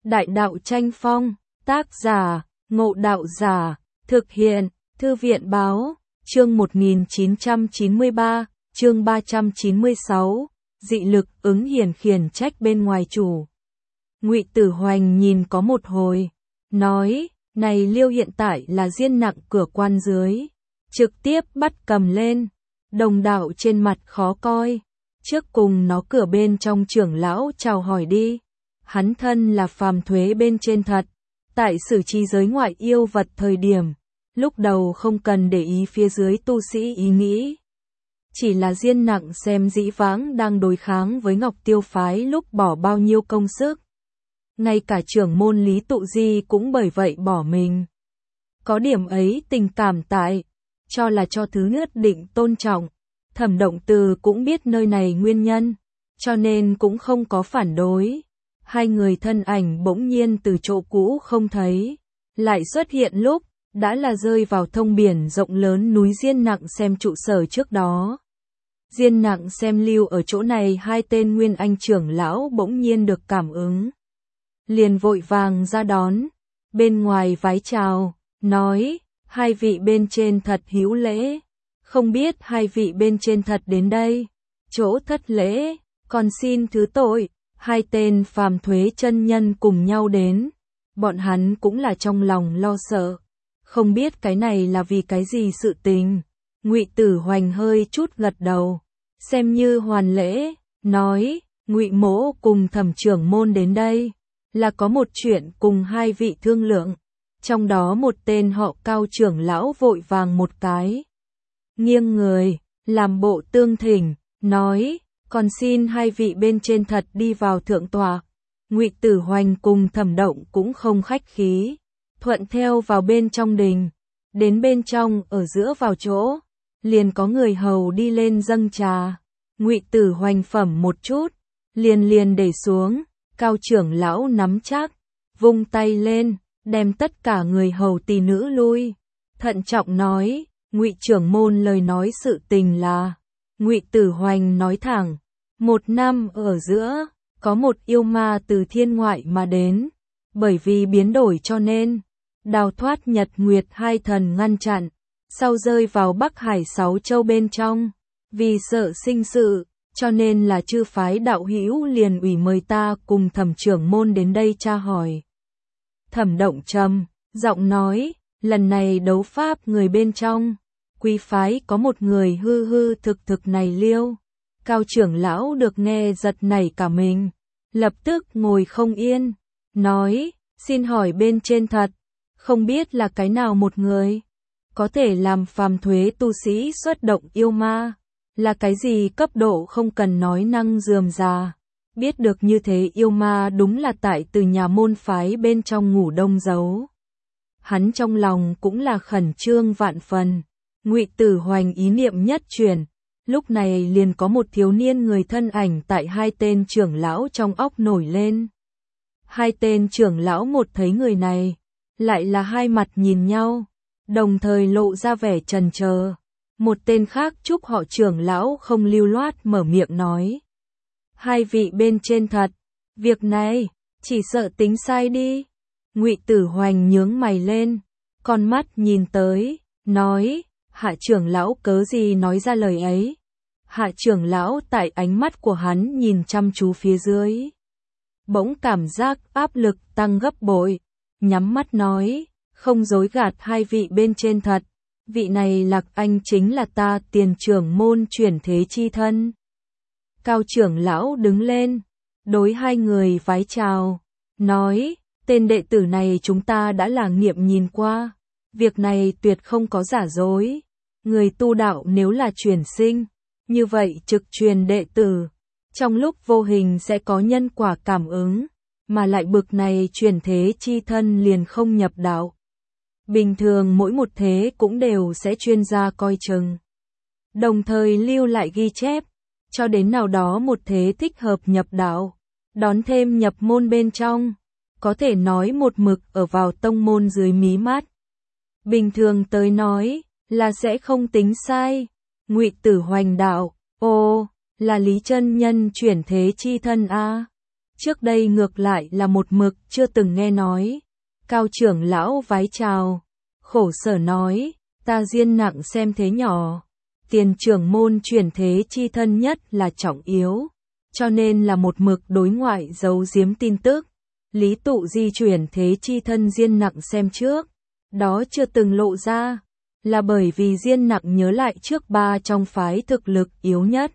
Đại đạo tranh phong, tác giả, Ngộ Đạo Giả, thực hiện, Thư viện Báo, chương 1993, chương 396, dị lực ứng hiển khiển trách bên ngoài chủ. Ngụy Tử Hoành nhìn có một hồi, nói, này Liêu hiện tại là diên nặng cửa quan dưới, trực tiếp bắt cầm lên, Đồng Đạo trên mặt khó coi, trước cùng nó cửa bên trong trưởng lão chào hỏi đi, hắn thân là phàm thuế bên trên thật, tại xử trí giới ngoại yêu vật thời điểm, lúc đầu không cần để ý phía dưới tu sĩ ý nghĩ. Chỉ là diên nặng xem dĩ vãng đang đối kháng với Ngọc Tiêu phái lúc bỏ bao nhiêu công sức. Ngay cả trưởng môn Lý Tụ Di cũng bởi vậy bỏ mình. Có điểm ấy tình cảm tại, cho là cho thứ nhất định tôn trọng. Thẩm Động Từ cũng biết nơi này nguyên nhân, cho nên cũng không có phản đối. Hai người thân ảnh bỗng nhiên từ chỗ cũ không thấy, lại xuất hiện lúc, đã là rơi vào thông biển rộng lớn núi Diên Nặng xem trụ sở trước đó. Diên Nặng xem lưu ở chỗ này hai tên nguyên anh trưởng lão bỗng nhiên được cảm ứng. Liền vội vàng ra đón, bên ngoài vái chào, nói, hai vị bên trên thật hữu lễ, không biết hai vị bên trên thật đến đây, chỗ thất lễ, còn xin thứ tội. Hai tên phàm thuế chân nhân cùng nhau đến, bọn hắn cũng là trong lòng lo sợ, không biết cái này là vì cái gì sự tình. Ngụy Tử Hoành hơi chút gật đầu, xem như hoàn lễ, nói, Ngụy Mỗ cùng Thẩm trưởng môn đến đây, là có một chuyện cùng hai vị thương lượng, trong đó một tên họ Cao trưởng lão vội vàng một cái, nghiêng người, làm bộ tương thỉnh, nói, còn xin hai vị bên trên thật đi vào thượng tọa. Ngụy Tử Hoành cùng Thẩm Động cũng không khách khí, thuận theo vào bên trong đình, đến bên trong ở giữa vào chỗ, liền có người hầu đi lên dâng trà. Ngụy Tử Hoành phẩm một chút, liền để xuống, Cao trưởng lão nắm chắc, vung tay lên, đem tất cả người hầu tỳ nữ lui, thận trọng nói, Ngụy trưởng môn lời nói sự tình là. Ngụy Tử Hoành nói thẳng, một năm ở giữa, có một yêu ma từ thiên ngoại mà đến, bởi vì biến đổi cho nên, đào thoát Nhật Nguyệt hai thần ngăn chặn, sau rơi vào Bắc Hải 6 châu bên trong, vì sợ sinh sự, cho nên là chư phái đạo hữu liền ủy mời ta cùng Thẩm trưởng môn đến đây tra hỏi. Thẩm Động trầm giọng nói, lần này đấu pháp người bên trong, quý phái có một người hư thực này Liêu. Cao trưởng lão được nghe giật nảy cả mình, lập tức ngồi không yên, nói, xin hỏi bên trên thật, không biết là cái nào một người, có thể làm phàm thuế tu sĩ xuất động yêu ma, là cái gì cấp độ không cần nói năng rườm rà, biết được như thế yêu ma đúng là tại từ nhà môn phái bên trong ngủ đông giấu. Hắn trong lòng cũng là khẩn trương vạn phần. Ngụy Tử Hoành ý niệm nhất chuyển, lúc này liền có một thiếu niên người thân ảnh tại hai tên trưởng lão trong óc nổi lên. Hai tên trưởng lão một thấy người này, lại là hai mặt nhìn nhau, đồng thời lộ ra vẻ chần chờ. Một tên khác chúc họ trưởng lão không lưu loát mở miệng nói. Hai vị bên trên thật, việc này, chỉ sợ tính sai đi. Ngụy Tử Hoành nhướng mày lên, con mắt nhìn tới, nói, Hạ trưởng lão cớ gì nói ra lời ấy. Hạ trưởng lão tại ánh mắt của hắn nhìn chăm chú phía dưới, bỗng cảm giác áp lực tăng gấp bội, nhắm mắt nói, không dối gạt hai vị bên trên thật, vị này Lạc Anh chính là ta tiền trưởng môn chuyển thế chi thân. Cao trưởng lão đứng lên, đối hai người vái chào, nói, tên đệ tử này chúng ta đã là nghiệm nhìn qua, việc này tuyệt không có giả dối. Người tu đạo nếu là truyền sinh, như vậy trực truyền đệ tử, trong lúc vô hình sẽ có nhân quả cảm ứng, mà lại bực này chuyển thế chi thân liền không nhập đạo. Bình thường mỗi một thế cũng đều sẽ chuyên gia coi chừng, đồng thời lưu lại ghi chép, cho đến nào đó một thế thích hợp nhập đạo, đón thêm nhập môn bên trong, có thể nói một mực ở vào tông môn dưới mí mắt. Bình thường tới nói, là sẽ không tính sai. Ngụy Tử Hoành đạo, là Lý chân nhân chuyển thế chi thân a. Trước đây ngược lại là một mực chưa từng nghe nói. Cao trưởng lão vái chào, khổ sở nói, ta Diên nặng xem thế nhỏ. Tiền trưởng môn chuyển thế chi thân nhất là trọng yếu, cho nên là một mực đối ngoại giấu giếm tin tức. Lý tụ di chuyển thế chi thân Diên nặng xem trước, đó chưa từng lộ ra, là bởi vì Diên nặng nhớ lại trước ba trong phái thực lực yếu nhất,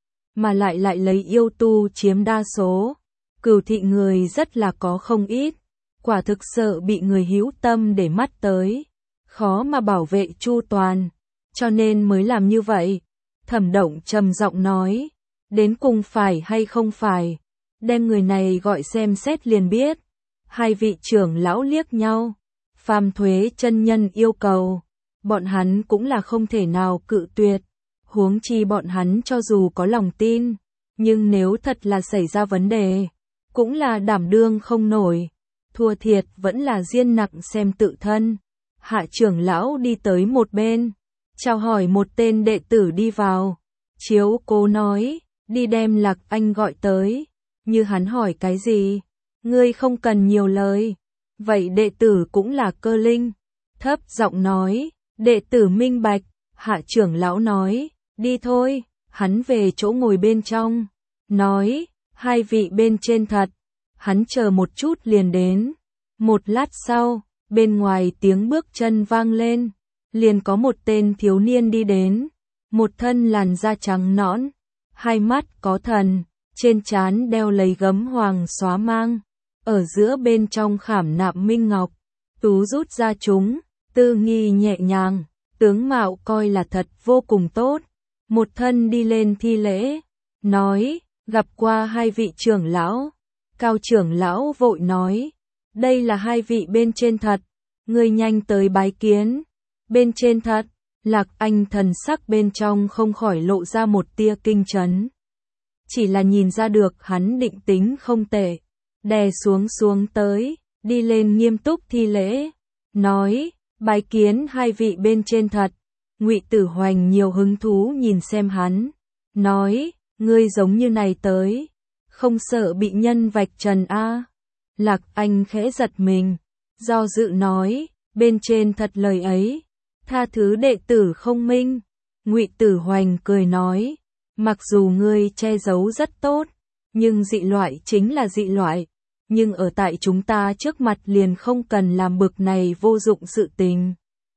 mà lại lấy yêu tu chiếm đa số. Cửu thị người rất là có không ít, quả thực sợ bị người hữu tâm để mắt tới, khó mà bảo vệ chu toàn, cho nên mới làm như vậy. Thẩm Động trầm giọng nói, đến cùng phải hay không phải, đem người này gọi xem xét liền biết. Hai vị trưởng lão liếc nhau, Phàm Thuế chân nhân yêu cầu, bọn hắn cũng là không thể nào cự tuyệt, huống chi bọn hắn cho dù có lòng tin, nhưng nếu thật là xảy ra vấn đề, cũng là đảm đương không nổi, thua thiệt vẫn là Diên nặng xem tự thân. Hạ trưởng lão đi tới một bên, chào hỏi một tên đệ tử đi vào, chiếu cố nói, đi đem Lạc Anh gọi tới, như hắn hỏi cái gì, ngươi không cần nhiều lời. Vậy đệ tử cũng là Cơ Linh, thấp giọng nói, đệ tử minh bạch. Hạ trưởng lão nói, đi thôi, hắn về chỗ ngồi bên trong, nói, hai vị bên trên thật, hắn chờ một chút liền đến. Một lát sau, bên ngoài tiếng bước chân vang lên, liền có một tên thiếu niên đi đến, một thân làn da trắng nõn, hai mắt có thần, trên trán đeo lấy gấm hoàng xóa mang, ở giữa bên trong khảm nạm minh ngọc, tú rút ra chúng, tư nghi nhẹ nhàng, tướng mạo coi là thật vô cùng tốt. Một thân đi lên thi lễ, nói, gặp qua hai vị trưởng lão. Cao trưởng lão vội nói, đây là hai vị bên trên thật, người nhanh tới bái kiến. Bên trên thật, Lạc Anh thần sắc bên trong không khỏi lộ ra một tia kinh chấn. Chỉ là nhìn ra được hắn định tính không tệ, đè xuống tới, đi lên nghiêm túc thi lễ, nói, bái kiến hai vị bên trên thật. Ngụy Tử Hoành nhiều hứng thú nhìn xem hắn, nói, ngươi giống như này tới, không sợ bị nhân vạch trần a? Lạc Anh khẽ giật mình, do dự nói, bên trên thật lời ấy, tha thứ đệ tử không minh. Ngụy Tử Hoành cười nói, mặc dù ngươi che giấu rất tốt, nhưng dị loại chính là dị loại, nhưng ở tại chúng ta trước mặt liền không cần làm bực này vô dụng sự tình.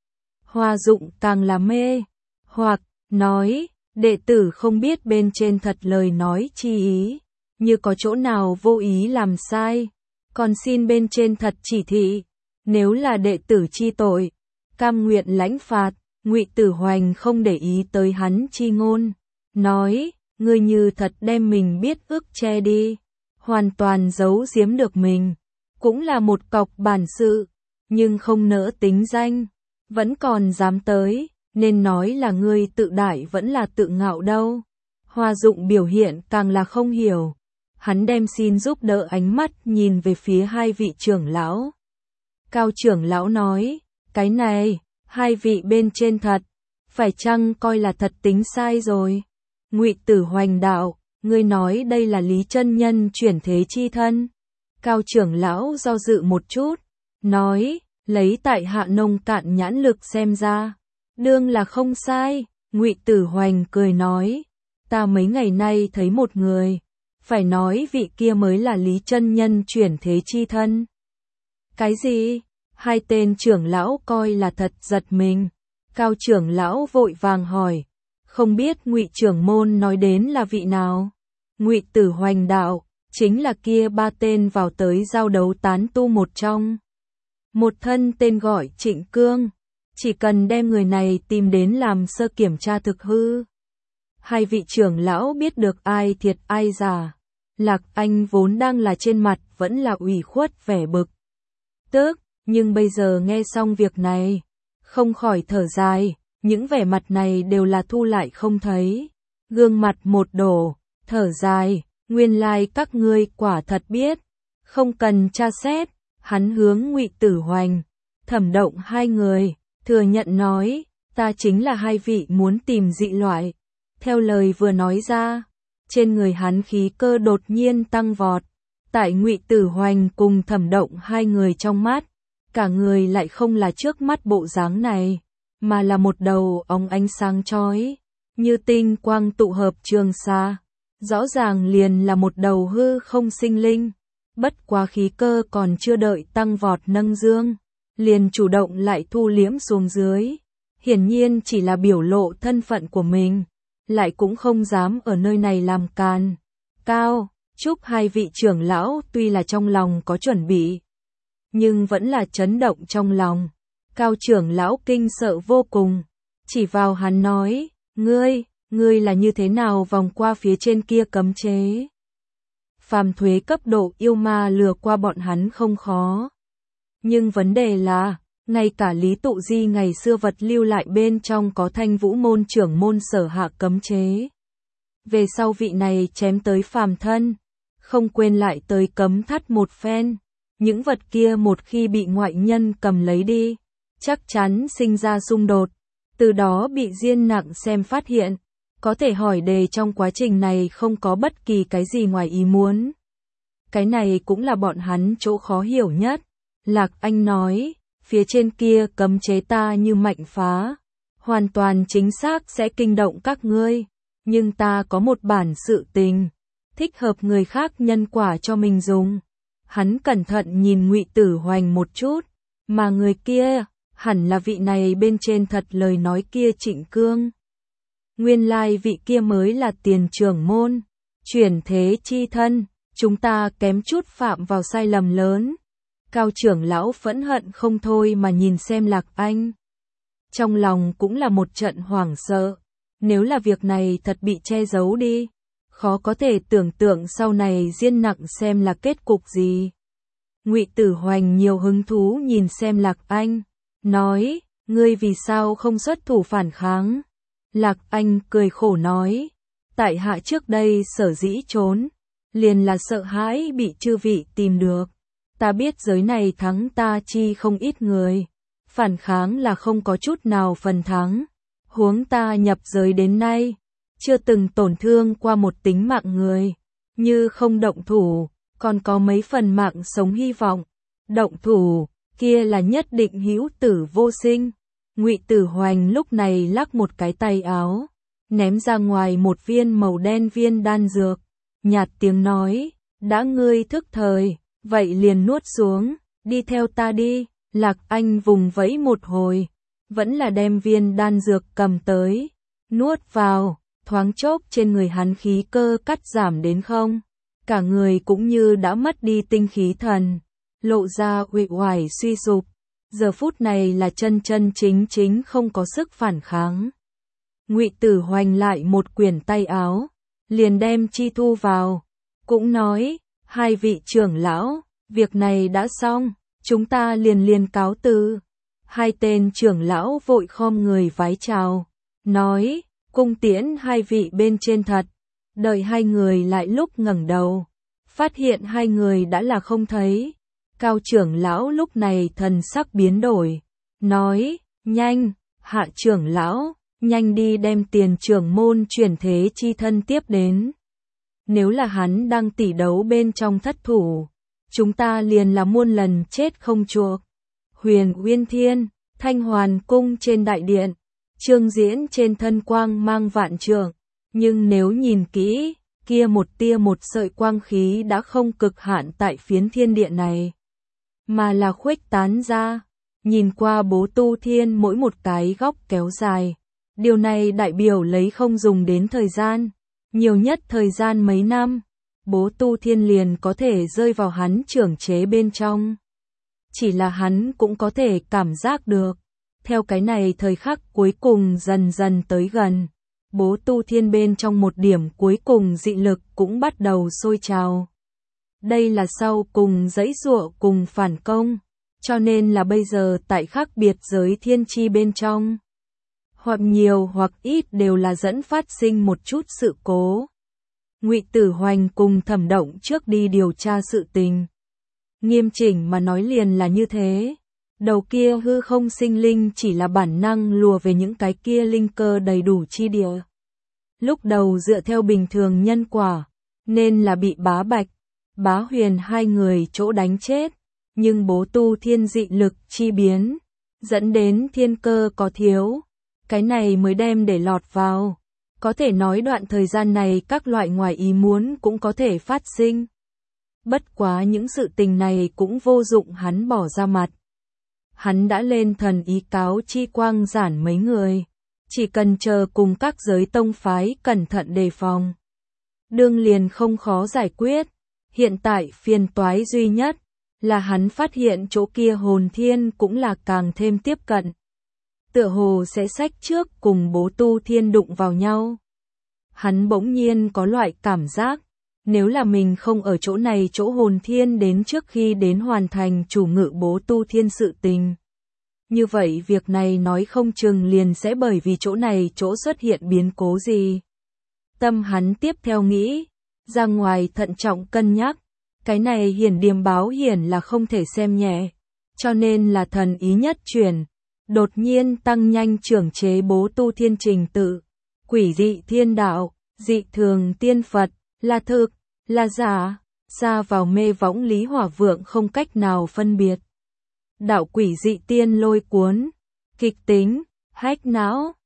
Hoa Dụng càng là mê, hoặc, nói, đệ tử không biết bên trên thật lời nói chi ý, như có chỗ nào vô ý làm sai, còn xin bên trên thật chỉ thị, nếu là đệ tử chi tội, cam nguyện lãnh phạt. Ngụy Tử Hoành không để ý tới hắn chi ngôn, nói, ngươi như thật đem mình biết ức che đi, hoàn toàn giấu giếm được mình, cũng là một cọc bản sự, nhưng không nỡ tính danh, vẫn còn dám tới, nên nói là ngươi tự đại vẫn là tự ngạo đâu. Hoa Dụng biểu hiện càng là không hiểu, hắn đem xin giúp đỡ ánh mắt nhìn về phía hai vị trưởng lão. Cao trưởng lão nói, cái này, hai vị bên trên thật, phải chăng coi là thật tính sai rồi? Ngụy Tử Hoành đạo, ngươi nói đây là Lý chân nhân chuyển thế chi thân. Cao trưởng lão do dự một chút, nói, lấy tại hạ nông cạn nhãn lực xem ra, đương là không sai. Ngụy Tử Hoành cười nói, ta mấy ngày nay thấy một người, phải nói vị kia mới là Lý chân nhân chuyển thế chi thân. Cái gì? Hai tên trưởng lão coi là thật giật mình. Cao trưởng lão vội vàng hỏi, không biết Ngụy trưởng môn nói đến là vị nào? Ngụy Tử Hoành đạo, chính là kia ba tên vào tới giao đấu tán tu một trong. Một thân tên gọi Trịnh Cương, chỉ cần đem người này tìm đến làm sơ kiểm tra thực hư. Hai vị trưởng lão biết được ai thiệt ai giả. Lạc Anh vốn đang là trên mặt vẫn là ủy khuất vẻ bực tức, nhưng bây giờ nghe xong việc này, không khỏi thở dài, những vẻ mặt này đều là thu lại không thấy. Gương mặt một đổ, thở dài, nguyên lai các ngươi quả thật biết, không cần tra xét. Hắn hướng Ngụy Tử Hoành, Thẩm Động hai người, thừa nhận nói, ta chính là hai vị muốn tìm dị loại. Theo lời vừa nói ra, trên người hắn khí cơ đột nhiên tăng vọt, Tại Ngụy Tử Hoành cùng Thẩm Động hai người trong mắt, cả người lại không là trước mắt bộ dáng này, mà là một đầu óng ánh sáng chói, như tinh quang tụ hợp trường xa. Rõ ràng liền là một đầu hư không sinh linh, bất quá khí cơ còn chưa đợi tăng vọt nâng dương, liền chủ động lại thu liễm xuống dưới. Hiển nhiên chỉ là biểu lộ thân phận của mình, lại cũng không dám ở nơi này làm càn. Cao, Trúc hai vị trưởng lão tuy là trong lòng có chuẩn bị, nhưng vẫn là chấn động trong lòng. Cao trưởng lão kinh sợ vô cùng, chỉ vào hắn nói, ngươi là như thế nào vòng qua phía trên kia cấm chế? Phàm thuế cấp độ yêu ma lừa qua bọn hắn không khó. Nhưng vấn đề là, ngay cả Lý Tụ Di ngày xưa vật lưu lại bên trong có Thanh Vũ môn trưởng môn sở hạ cấm chế. Về sau vị này chém tới phàm thân, không quên lại tới cấm thắt một phen. Những vật kia một khi bị ngoại nhân cầm lấy đi, chắc chắn sinh ra xung đột, từ đó bị Diên Nặng xem phát hiện. Có thể hỏi đề trong quá trình này không có bất kỳ cái gì ngoài ý muốn. Cái này cũng là bọn hắn chỗ khó hiểu nhất. Lạc Anh nói, phía trên kia cấm chế ta như mạnh phá, hoàn toàn chính xác sẽ kinh động các ngươi, nhưng ta có một bản sự tình, thích hợp người khác nhân quả cho mình dùng. Hắn cẩn thận nhìn Ngụy Tử Hoành một chút, mà người kia, hẳn là vị này bên trên thật lời nói kia Trịnh Cương. Nguyên lai vị kia mới là tiền trưởng môn, chuyển thế chi thân, chúng ta kém chút phạm vào sai lầm lớn. Cao trưởng lão phẫn hận không thôi mà nhìn xem Lạc Anh. Trong lòng cũng là một trận hoảng sợ, nếu là việc này thật bị che giấu đi, khó có thể tưởng tượng sau này Diên Nặng xem là kết cục gì. Ngụy Tử Hoành nhiều hứng thú nhìn xem Lạc Anh, nói, ngươi vì sao không xuất thủ phản kháng? Lạc Anh cười khổ nói, tại hạ trước đây sở dĩ trốn, liền là sợ hãi bị chư vị tìm được. Ta biết giới này thắng ta chi không ít người, phản kháng là không có chút nào phần thắng. Huống ta nhập giới đến nay, chưa từng tổn thương qua một tính mạng người, như không động thủ, còn có mấy phần mạng sống hy vọng. Động thủ, kia là nhất định hữu tử vô sinh. Ngụy Tử Hoành lúc này lắc một cái tay áo, ném ra ngoài một viên màu đen viên đan dược, nhạt tiếng nói, đã ngươi thức thời, vậy liền nuốt xuống, đi theo ta đi. Lạc Anh vùng vẫy một hồi, vẫn là đem viên đan dược cầm tới, nuốt vào, thoáng chốc trên người hắn khí cơ cắt giảm đến không, cả người cũng như đã mất đi tinh khí thần, lộ ra uể oải suy sụp. Giờ phút này là chân chính không có sức phản kháng. Ngụy Tử Hoành lại một quyển tay áo, liền đem chi thu vào, cũng nói, hai vị trưởng lão, việc này đã xong, chúng ta liền cáo từ. Hai tên trưởng lão vội khom người vái chào, nói, cung tiễn hai vị bên trên thật. Đợi hai người lại lúc ngẩng đầu, phát hiện hai người đã là không thấy. Cao trưởng lão lúc này thần sắc biến đổi, nói, nhanh, hạ trưởng lão, nhanh đi đem tiền trưởng môn chuyển thế chi thân tiếp đến. Nếu là hắn đang tỉ đấu bên trong thất thủ, chúng ta liền là muôn lần chết không chuộc. Huyền Uyên Thiên, Thanh Hoàn cung trên đại điện, Trương Diễn trên thân quang mang vạn trượng, nhưng nếu nhìn kỹ, kia một tia một sợi quang khí đã không cực hạn tại phiến thiên địa này, mà là khuếch tán ra, nhìn qua Bố Tu Thiên mỗi một cái góc kéo dài. Điều này đại biểu lấy không dùng đến thời gian, nhiều nhất thời gian mấy năm, Bố Tu Thiên liền có thể rơi vào hắn trưởng chế bên trong. Chỉ là hắn cũng có thể cảm giác được, theo cái này thời khắc cuối cùng dần dần tới gần, Bố Tu Thiên bên trong một điểm cuối cùng dị lực cũng bắt đầu sôi trào. Đây là sau cùng giãy giụa cùng phản công, cho nên là bây giờ tại khác biệt giới thiên chi bên trong, hoặc nhiều hoặc ít đều là dẫn phát sinh một chút sự cố. Ngụy Tử Hoành cùng Thẩm Động trước đi điều tra sự tình. Nghiêm chỉnh mà nói liền là như thế. Đầu kia hư không sinh linh chỉ là bản năng lùa về những cái kia linh cơ đầy đủ chi địa. Lúc đầu dựa theo bình thường nhân quả, nên là bị bá bạch. Bá Huyền hai người chỗ đánh chết, nhưng Bố Tu Thiên dị lực chi biến, dẫn đến thiên cơ có thiếu, cái này mới đem để lọt vào. Có thể nói đoạn thời gian này các loại ngoài ý muốn cũng có thể phát sinh. Bất quá những sự tình này cũng vô dụng hắn bỏ ra mặt. Hắn đã lên thần ý cáo chi Quang Giản mấy người, chỉ cần chờ cùng các giới tông phái cẩn thận đề phòng. Đương liền không khó giải quyết, hiện tại phiền toái duy nhất là hắn phát hiện chỗ kia hồn thiên cũng là càng thêm tiếp cận. Tựa hồ sẽ sách trước cùng Bố Tu Thiên đụng vào nhau. Hắn bỗng nhiên có loại cảm giác, nếu là mình không ở chỗ này chỗ hồn thiên đến trước khi đến hoàn thành chủ ngự Bố Tu Thiên sự tình. Như vậy việc này nói không chừng liền sẽ bởi vì chỗ này chỗ xuất hiện biến cố gì. Tâm hắn tiếp theo nghĩ, ra ngoài thận trọng cân nhắc, cái này hiển điềm báo hiển là không thể xem nhẹ, cho nên là thần ý nhất chuyển, đột nhiên tăng nhanh trưởng chế Bố Tu Thiên trình tự, quỷ dị thiên đạo, dị thường tiên Phật, là thực, là giả, xa vào mê võng Lý Hỏa Vượng không cách nào phân biệt. Đạo quỷ dị tiên lôi cuốn, kịch tính, hách não,